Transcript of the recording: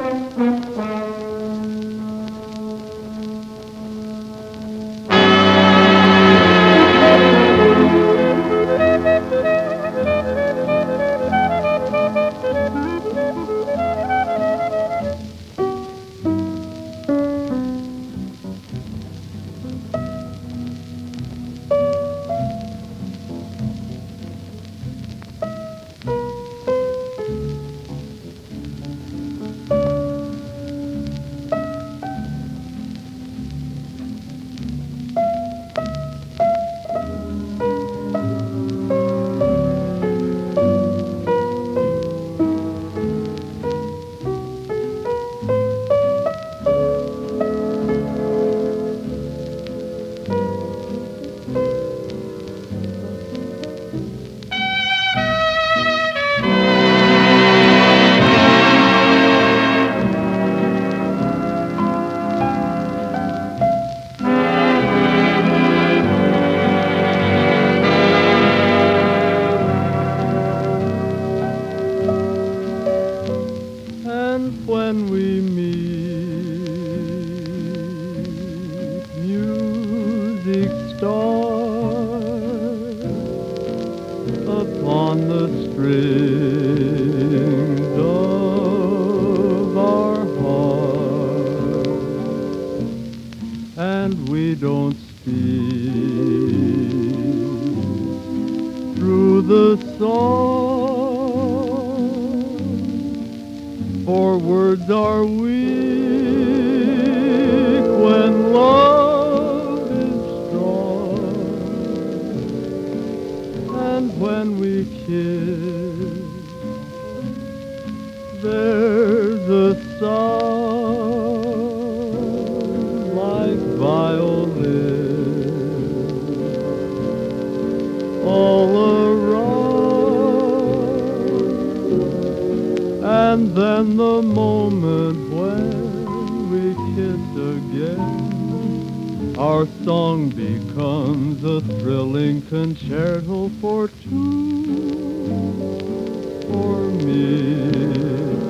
And when we meet, music starts upon the strings of our hearts, and we don't speak through the song. For words are weak when love is strong, and when we kiss, there's a sound like violin all around. And then the moment when we kiss again, our song becomes a thrilling concerto for two, for me